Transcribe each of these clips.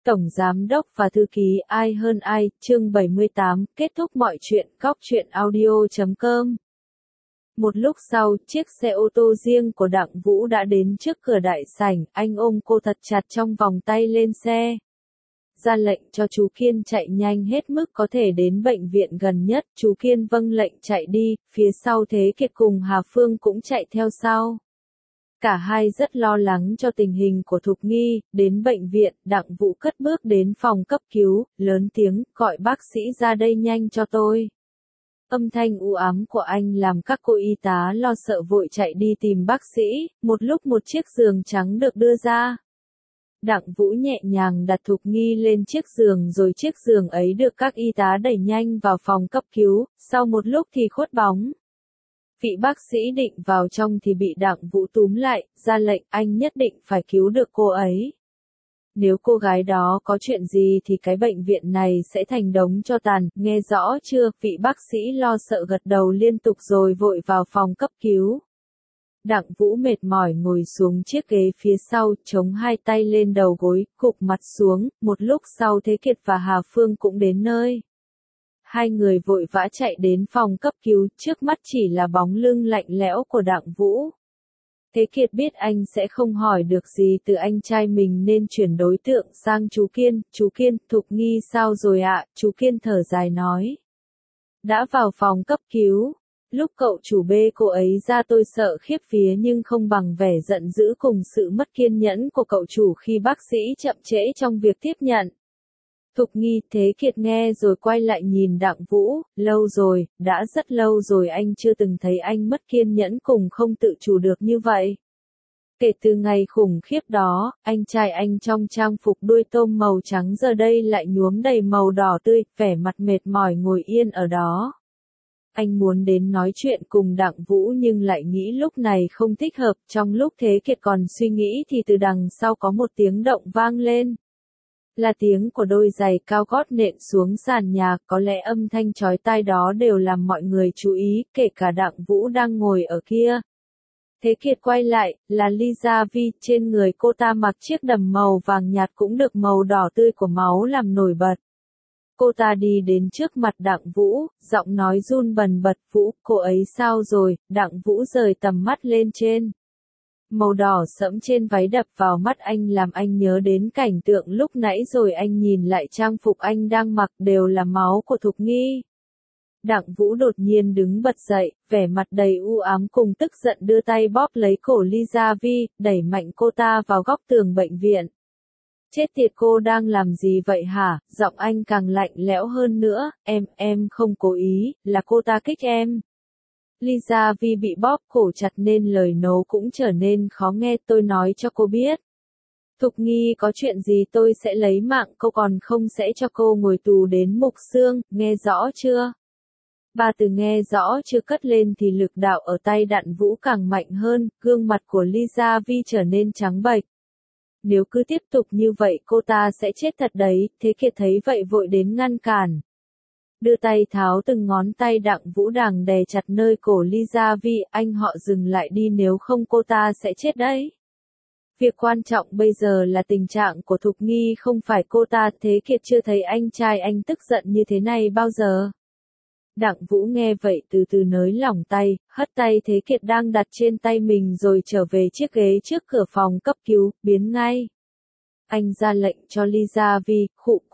Tổng Giám đốc và Thư ký ai hơn ai, chương 78, kết thúc mọi chuyện, góc truyện audio.com. Một lúc sau, chiếc xe ô tô riêng của Đặng Vũ đã đến trước cửa đại sảnh, anh ôm cô thật chặt trong vòng tay lên xe. Ra lệnh cho chú Kiên chạy nhanh hết mức có thể đến bệnh viện gần nhất, chú Kiên vâng lệnh chạy đi, phía sau Thế Kiệt cùng Hà Phương cũng chạy theo sau. Cả hai rất lo lắng cho tình hình của Thục Nghi, đến bệnh viện, Đặng Vũ cất bước đến phòng cấp cứu, lớn tiếng, gọi bác sĩ ra đây nhanh cho tôi. Âm thanh u ám của anh làm các cô y tá lo sợ vội chạy đi tìm bác sĩ, một lúc một chiếc giường trắng được đưa ra. Đặng Vũ nhẹ nhàng đặt Thục Nghi lên chiếc giường rồi chiếc giường ấy được các y tá đẩy nhanh vào phòng cấp cứu, sau một lúc thì khuất bóng. Vị bác sĩ định vào trong thì bị Đặng Vũ túm lại, ra lệnh anh nhất định phải cứu được cô ấy. Nếu cô gái đó có chuyện gì thì cái bệnh viện này sẽ thành đống tro tàn, nghe rõ chưa? Vị bác sĩ lo sợ gật đầu liên tục rồi vội vào phòng cấp cứu. Đặng Vũ mệt mỏi ngồi xuống chiếc ghế phía sau, chống hai tay lên đầu gối, gục mặt xuống, một lúc sau Thế Kiệt và Hà Phương cũng đến nơi. Hai người vội vã chạy đến phòng cấp cứu, trước mắt chỉ là bóng lưng lạnh lẽo của Đặng Vũ. Thế Kiệt biết anh sẽ không hỏi được gì từ anh trai mình nên chuyển đối tượng sang chú Kiên, Thục Nghi sao rồi ạ? Chú Kiên thở dài nói. Đã vào phòng cấp cứu. Lúc cậu chủ bê cô ấy ra tôi sợ khiếp vía nhưng không bằng vẻ giận dữ cùng sự mất kiên nhẫn của cậu chủ khi bác sĩ chậm trễ trong việc tiếp nhận. Thục Nghi, Thế Kiệt nghe rồi quay lại nhìn Đặng Vũ, lâu rồi, đã rất lâu rồi anh chưa từng thấy anh mất kiên nhẫn cùng không tự chủ được như vậy. Kể từ ngày khủng khiếp đó, anh trai anh trong trang phục đuôi tôm màu trắng giờ đây lại nhuốm đầy màu đỏ tươi, vẻ mặt mệt mỏi ngồi yên ở đó. Anh muốn đến nói chuyện cùng Đặng Vũ nhưng lại nghĩ lúc này không thích hợp, trong lúc Thế Kiệt còn suy nghĩ thì từ đằng sau có một tiếng động vang lên. Là tiếng của đôi giày cao gót nện xuống sàn nhà, có lẽ âm thanh chói tai đó đều làm mọi người chú ý, kể cả Đặng Vũ đang ngồi ở kia. Thế Kiệt quay lại, là Lisa Vi, trên người cô ta mặc chiếc đầm màu vàng nhạt cũng được màu đỏ tươi của máu làm nổi bật. Cô ta đi đến trước mặt Đặng Vũ, giọng nói run bần bật, Vũ, cô ấy sao rồi? Đặng Vũ rời tầm mắt lên trên. Màu đỏ sẫm trên váy đập vào mắt anh làm anh nhớ đến cảnh tượng lúc nãy rồi anh nhìn lại trang phục anh đang mặc đều là máu của Thục Nghi. Đặng Vũ đột nhiên đứng bật dậy, vẻ mặt đầy u ám cùng tức giận đưa tay bóp lấy cổ Lisa Vi, đẩy mạnh cô ta vào góc tường bệnh viện. Chết tiệt, cô đang làm gì vậy hả? Giọng anh càng lạnh lẽo hơn nữa, em không cố ý, là cô ta kích em. Lisa Vi bị bóp cổ chặt nên lời nói cũng trở nên khó nghe, tôi nói cho cô biết. Thục Nghi có chuyện gì tôi sẽ lấy mạng cô còn không sẽ cho cô ngồi tù đến mục xương, nghe rõ chưa? Ba từ nghe rõ chưa cất lên thì lực đạo ở tay Đặng Vũ càng mạnh hơn, gương mặt của Lisa Vi trở nên trắng bệch. Nếu cứ tiếp tục như vậy cô ta sẽ chết thật đấy, Thế Kiệt thấy vậy vội đến ngăn cản. Đưa tay tháo từng ngón tay Đặng Vũ đang đè chặt nơi cổ Lisa Vi, anh họ dừng lại đi nếu không cô ta sẽ chết đấy. Việc quan trọng bây giờ là tình trạng của Thục Nghi không phải cô ta, Thế Kiệt chưa thấy anh trai anh tức giận như thế này bao giờ. Đặng Vũ nghe vậy từ từ nới lỏng tay, hất tay Thế Kiệt đang đặt trên tay mình rồi trở về chiếc ghế trước cửa phòng cấp cứu, biến ngay. Anh ra lệnh cho Lisa Vi,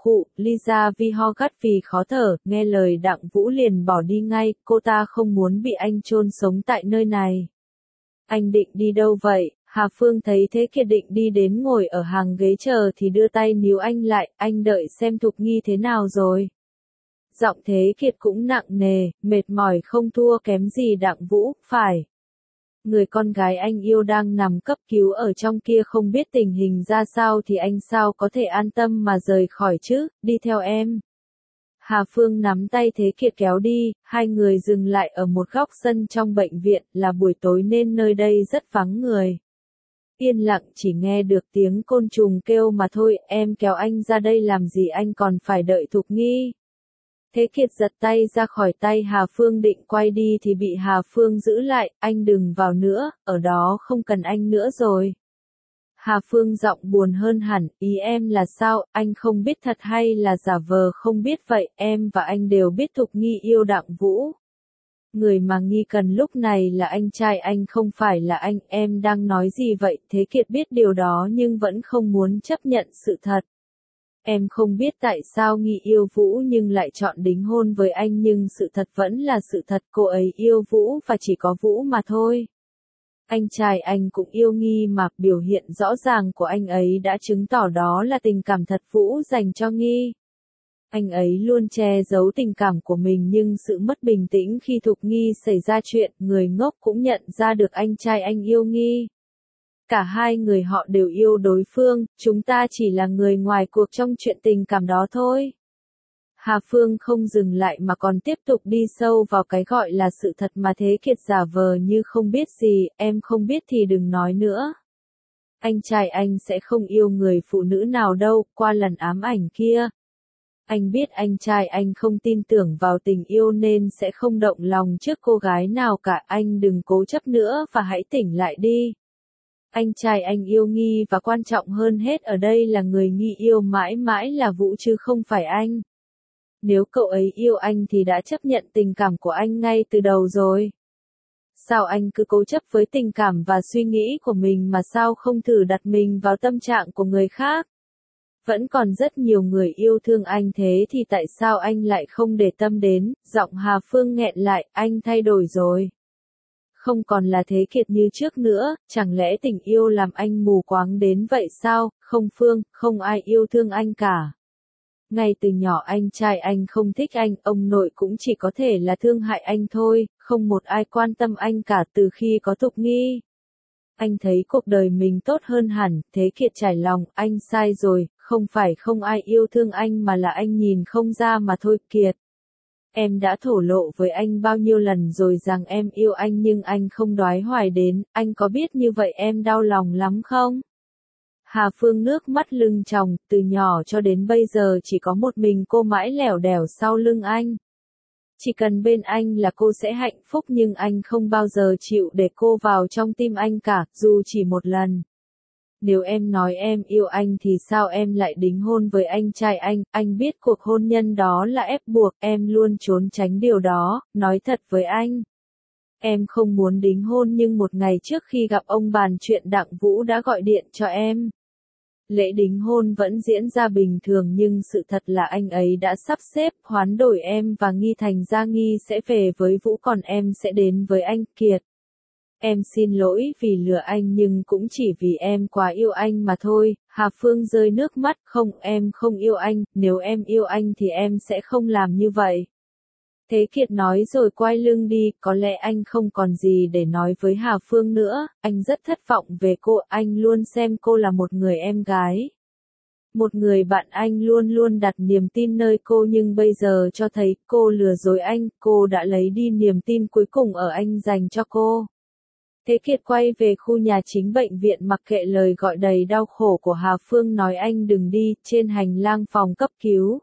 Lisa Vi ho gắt vì khó thở, nghe lời Đặng Vũ liền bỏ đi ngay, cô ta không muốn bị anh chôn sống tại nơi này. Anh định đi đâu vậy? Hà Phương thấy Thế Kiệt định đi đến ngồi ở hàng ghế chờ thì đưa tay níu anh lại, anh đợi xem Thục Nghi thế nào rồi. Giọng Thế Kiệt cũng nặng nề, mệt mỏi không thua kém gì Đặng Vũ, phải. Người con gái anh yêu đang nằm cấp cứu ở trong kia không biết tình hình ra sao thì anh sao có thể an tâm mà rời khỏi chứ, đi theo em. Hà Phương nắm tay Thế Kiệt kéo đi, hai người dừng lại ở một góc sân trong bệnh viện, là buổi tối nên nơi đây rất vắng người. Yên lặng chỉ nghe được tiếng côn trùng kêu mà thôi, em kéo anh ra đây làm gì, anh còn phải đợi Thục Nghi. Thế Kiệt giật tay ra khỏi tay Hà Phương định quay đi thì bị Hà Phương giữ lại, anh đừng vào nữa, ở đó không cần anh nữa rồi. Hà Phương giọng buồn hơn hẳn, ý em là sao, anh không biết thật hay là giả vờ không biết vậy, em và anh đều biết Thục Nghi yêu Đặng Vũ. Người mà nghi cần lúc này là anh trai anh không phải là anh, em đang nói gì vậy, Thế Kiệt biết điều đó nhưng vẫn không muốn chấp nhận sự thật. Em không biết tại sao Nghi yêu Vũ nhưng lại chọn đính hôn với anh nhưng sự thật vẫn là sự thật, cô ấy yêu Vũ và chỉ có Vũ mà thôi. Anh trai anh cũng yêu Nghi mà, biểu hiện rõ ràng của anh ấy đã chứng tỏ đó là tình cảm thật Vũ dành cho Nghi. Anh ấy luôn che giấu tình cảm của mình nhưng sự mất bình tĩnh khi Thục Nghi xảy ra chuyện, người ngốc cũng nhận ra được anh trai anh yêu Nghi. Cả hai người họ đều yêu đối phương, chúng ta chỉ là người ngoài cuộc trong chuyện tình cảm đó thôi. Hà Phương không dừng lại mà còn tiếp tục đi sâu vào cái gọi là sự thật mà Thế Kiệt giả vờ như không biết gì, em không biết thì đừng nói nữa. Anh trai anh sẽ không yêu người phụ nữ nào đâu, qua lần ám ảnh kia. Anh biết anh trai anh không tin tưởng vào tình yêu nên sẽ không động lòng trước cô gái nào cả, anh đừng cố chấp nữa và hãy tỉnh lại đi. Anh trai anh yêu Nghi và quan trọng hơn hết ở đây là người Nghi yêu mãi mãi là Vũ chứ không phải anh. Nếu cậu ấy yêu anh thì đã chấp nhận tình cảm của anh ngay từ đầu rồi. Sao anh cứ cố chấp với tình cảm và suy nghĩ của mình mà sao không thử đặt mình vào tâm trạng của người khác? Vẫn còn rất nhiều người yêu thương anh thế thì tại sao anh lại không để tâm đến? Giọng Hà Phương nghẹn lại, anh thay đổi rồi. Không còn là Thế Kiệt như trước nữa, chẳng lẽ tình yêu làm anh mù quáng đến vậy sao? Không Phương, không ai yêu thương anh cả. Ngay từ nhỏ anh trai anh không thích anh, ông nội cũng chỉ có thể là thương hại anh thôi, không một ai quan tâm anh cả từ khi có Thục Nghi. Anh thấy cuộc đời mình tốt hơn hẳn, Thế Kiệt trải lòng, anh sai rồi, không phải không ai yêu thương anh mà là anh nhìn không ra mà thôi Kiệt. Em đã thổ lộ với anh bao nhiêu lần rồi rằng em yêu anh nhưng anh không đoái hoài đến, anh có biết như vậy em đau lòng lắm không? Hà Phương nước mắt lưng tròng, từ nhỏ cho đến bây giờ chỉ có một mình cô mãi lẻo đẻo sau lưng anh. Chỉ cần bên anh là cô sẽ hạnh phúc nhưng anh không bao giờ chịu để cô vào trong tim anh cả, dù chỉ một lần. Nếu em nói em yêu anh thì sao em lại đính hôn với anh trai anh biết cuộc hôn nhân đó là ép buộc, em luôn trốn tránh điều đó, nói thật với anh. Em không muốn đính hôn nhưng một ngày trước khi gặp ông bàn chuyện Đặng Vũ đã gọi điện cho em. Lễ đính hôn vẫn diễn ra bình thường nhưng sự thật là anh ấy đã sắp xếp hoán đổi em và Nghi thành ra Nghi sẽ về với Vũ còn em sẽ đến với anh Kiệt. Em xin lỗi vì lừa anh nhưng cũng chỉ vì em quá yêu anh mà thôi. Hà Phương rơi nước mắt, không em không yêu anh, nếu em yêu anh thì em sẽ không làm như vậy. Thế Kiệt nói rồi quay lưng đi, có lẽ anh không còn gì để nói với Hà Phương nữa, anh rất thất vọng về cô, anh luôn xem cô là một người em gái. Một người bạn anh luôn luôn đặt niềm tin nơi cô nhưng bây giờ cho thấy cô lừa dối anh, cô đã lấy đi niềm tin cuối cùng ở anh dành cho cô. Thế Kiệt quay về khu nhà chính bệnh viện mặc kệ lời gọi đầy đau khổ của Hà Phương nói anh đừng đi, trên hành lang phòng cấp cứu.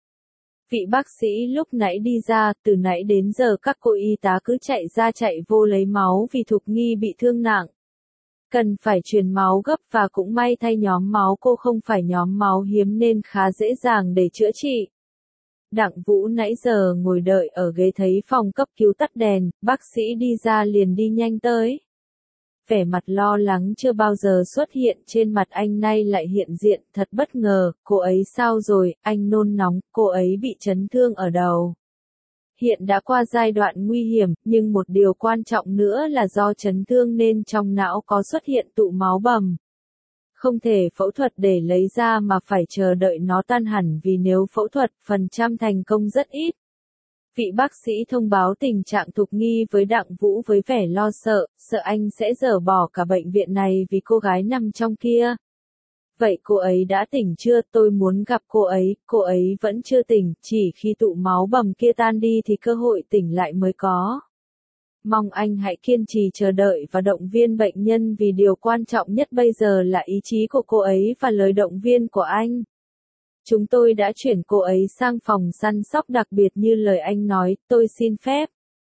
Vị bác sĩ lúc nãy đi ra, từ nãy đến giờ các cô y tá cứ chạy ra chạy vô lấy máu vì Thục Nghi bị thương nặng. Cần phải truyền máu gấp và cũng may thay nhóm máu cô không phải nhóm máu hiếm nên khá dễ dàng để chữa trị. Đặng Vũ nãy giờ ngồi đợi ở ghế thấy phòng cấp cứu tắt đèn, bác sĩ đi ra liền đi nhanh tới. Vẻ mặt lo lắng chưa bao giờ xuất hiện trên mặt anh nay lại hiện diện, thật bất ngờ, cô ấy sao rồi, anh nôn nóng, cô ấy bị chấn thương ở đầu. Hiện đã qua giai đoạn nguy hiểm, nhưng một điều quan trọng nữa là do chấn thương nên trong não có xuất hiện tụ máu bầm. Không thể phẫu thuật để lấy ra mà phải chờ đợi nó tan hẳn vì nếu phẫu thuật, phần trăm thành công rất ít. Vị bác sĩ thông báo tình trạng Thục Nghi với Đặng Vũ với vẻ lo sợ, sợ anh sẽ dỡ bỏ cả bệnh viện này vì cô gái nằm trong kia. Vậy cô ấy đã tỉnh chưa? Tôi muốn gặp cô ấy vẫn chưa tỉnh, chỉ khi tụ máu bầm kia tan đi thì cơ hội tỉnh lại mới có. Mong anh hãy kiên trì chờ đợi và động viên bệnh nhân vì điều quan trọng nhất bây giờ là ý chí của cô ấy và lời động viên của anh. Chúng tôi đã chuyển cô ấy sang phòng săn sóc đặc biệt như lời anh nói, tôi xin phép.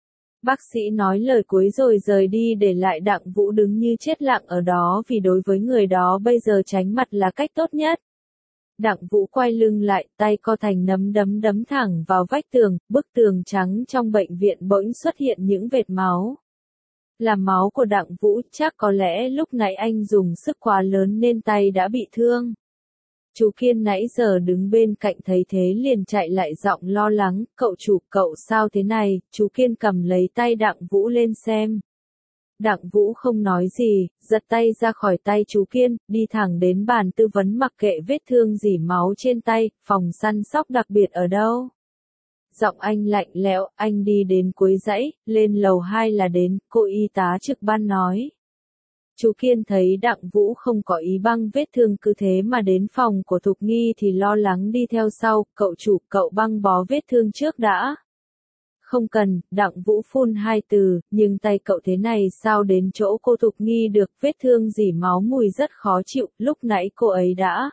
Bác sĩ nói lời cuối rồi rời đi để lại Đặng Vũ đứng như chết lặng ở đó vì đối với người đó bây giờ tránh mặt là cách tốt nhất. Đặng Vũ quay lưng lại, tay co thành nắm đấm đấm thẳng vào vách tường, bức tường trắng trong bệnh viện bỗng xuất hiện những vệt máu. Là máu của Đặng Vũ, chắc có lẽ lúc nãy anh dùng sức quá lớn nên tay đã bị thương. Chú Kiên nãy giờ đứng bên cạnh thấy thế liền chạy lại giọng lo lắng, cậu chủ, cậu sao thế này? Chú Kiên cầm lấy tay Đặng Vũ lên xem. Đặng Vũ không nói gì, giật tay ra khỏi tay chú Kiên, đi thẳng đến bàn tư vấn mặc kệ vết thương rỉ máu trên tay, phòng săn sóc đặc biệt ở đâu. Giọng anh lạnh lẽo, anh đi đến cuối dãy, lên lầu 2 là đến, cô y tá trực ban nói. Chú Kiên thấy Đặng Vũ không có ý băng vết thương cứ thế mà đến phòng của Thục Nghi thì lo lắng đi theo sau, cậu chủ, cậu băng bó vết thương trước đã. Không cần, Đặng Vũ phun 2 từ, nhưng tay cậu thế này sao đến chỗ cô Thục Nghi được, vết thương rỉ máu mùi rất khó chịu, lúc nãy cô ấy đã.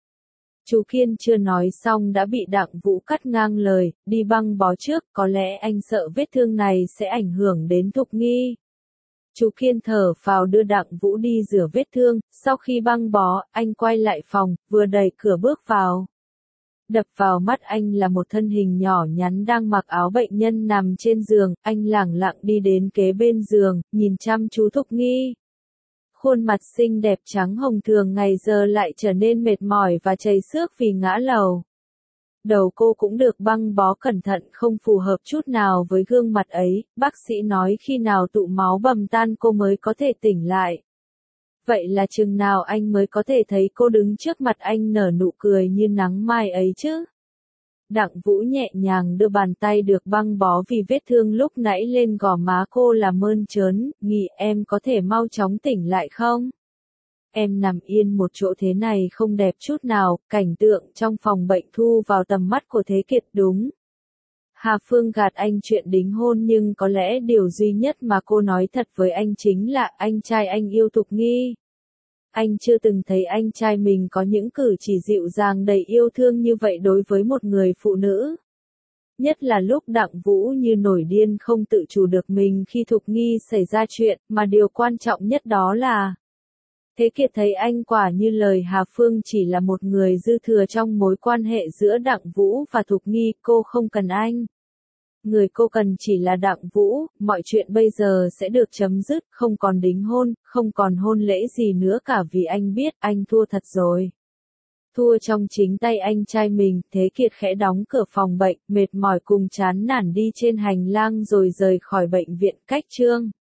Chú Kiên chưa nói xong đã bị Đặng Vũ cắt ngang lời, đi băng bó trước, có lẽ anh sợ vết thương này sẽ ảnh hưởng đến Thục Nghi. Chú Kiên thở phào đưa Đặng Vũ đi rửa vết thương, sau khi băng bó, anh quay lại phòng, vừa đẩy cửa bước vào. Đập vào mắt anh là một thân hình nhỏ nhắn đang mặc áo bệnh nhân nằm trên giường, anh lẳng lặng đi đến kế bên giường, nhìn chăm chú Thục Nghi. Khuôn mặt xinh đẹp trắng hồng thường ngày giờ lại trở nên mệt mỏi và chảy xước vì ngã lầu. Đầu cô cũng được băng bó cẩn thận không phù hợp chút nào với gương mặt ấy, bác sĩ nói khi nào tụ máu bầm tan cô mới có thể tỉnh lại. Vậy là chừng nào anh mới có thể thấy cô đứng trước mặt anh nở nụ cười như nắng mai ấy chứ? Đặng Vũ nhẹ nhàng đưa bàn tay được băng bó vì vết thương lúc nãy lên gò má cô là mơn trớn, nghĩ em có thể mau chóng tỉnh lại không? Em nằm yên một chỗ thế này không đẹp chút nào, cảnh tượng trong phòng bệnh thu vào tầm mắt của Thế Kiệt đúng. Hà Phương gạt anh chuyện đính hôn nhưng có lẽ điều duy nhất mà cô nói thật với anh chính là anh trai anh yêu Thục Nghi. Anh chưa từng thấy anh trai mình có những cử chỉ dịu dàng đầy yêu thương như vậy đối với một người phụ nữ. Nhất là lúc Đặng Vũ như nổi điên không tự chủ được mình khi Thục Nghi xảy ra chuyện, mà điều quan trọng nhất đó là Thế Kiệt thấy anh quả như lời Hà Phương chỉ là một người dư thừa trong mối quan hệ giữa Đặng Vũ và Thục Nghi, cô không cần anh. Người cô cần chỉ là Đặng Vũ, mọi chuyện bây giờ sẽ được chấm dứt, không còn đính hôn, không còn hôn lễ gì nữa cả vì anh biết anh thua thật rồi. Thua trong chính tay anh trai mình, Thế Kiệt khẽ đóng cửa phòng bệnh, mệt mỏi cùng chán nản đi trên hành lang rồi rời khỏi bệnh viện cách chương.